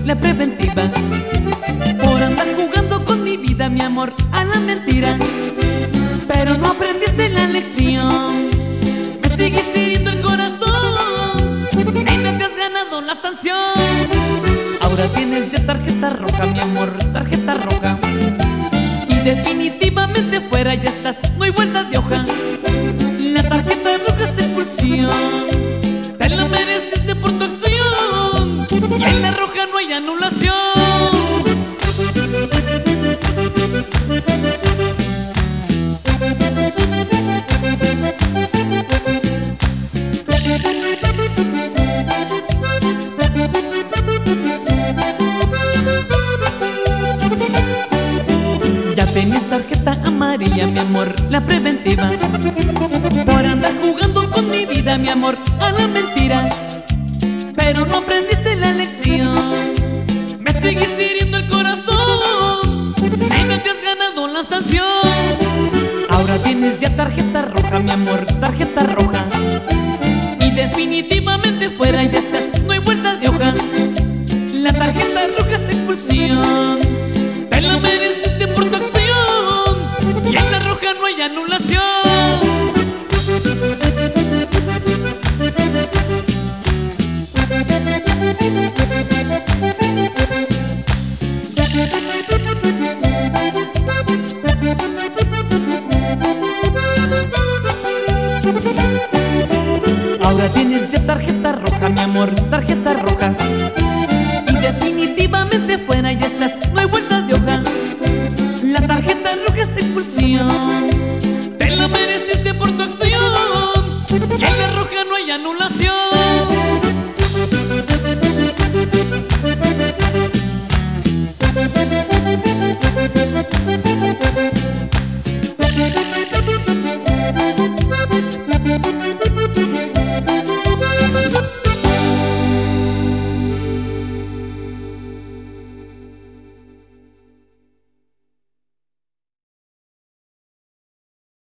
la preventiva. Por andar jugando con mi vida, mi amor, a la mentira. Pero no aprendiste la lección, me sigues hiriendo el corazón. Nena, te has ganado la sanción. Ahora tienes ya tarjeta roja, mi amor, tarjeta roja. Y definitivamente fuera ya estás, no hay vuelta de hoja. La tarjeta roja es expulsión, te la mereciste por tu acción. Y en la roja no hay anulación. Ya tenías tarjeta amarilla, mi amor, la preventiva. Por andar jugando con mi vida, mi amor, a la mentira. Pero no aprendiste la lección, me sigues hiriendo el corazón. Nena, te has ganado la sanción. Ahora tienes ya tarjeta roja, mi amor, tarjeta roja. Y definitivamente fuera ya estás, no hay vuelta de hoja. La tarjeta roja es de expulsión, te la mereciste por tu acción. Y en la roja no hay anulación. Ahora tienes ya tarjeta roja, mi amor, tarjeta roja. Y definitivamente fuera ya estás, no hay vuelta de hoja. La tarjeta roja es de expulsión, te la mereciste por tu acción. Y en la roja no hay anulación.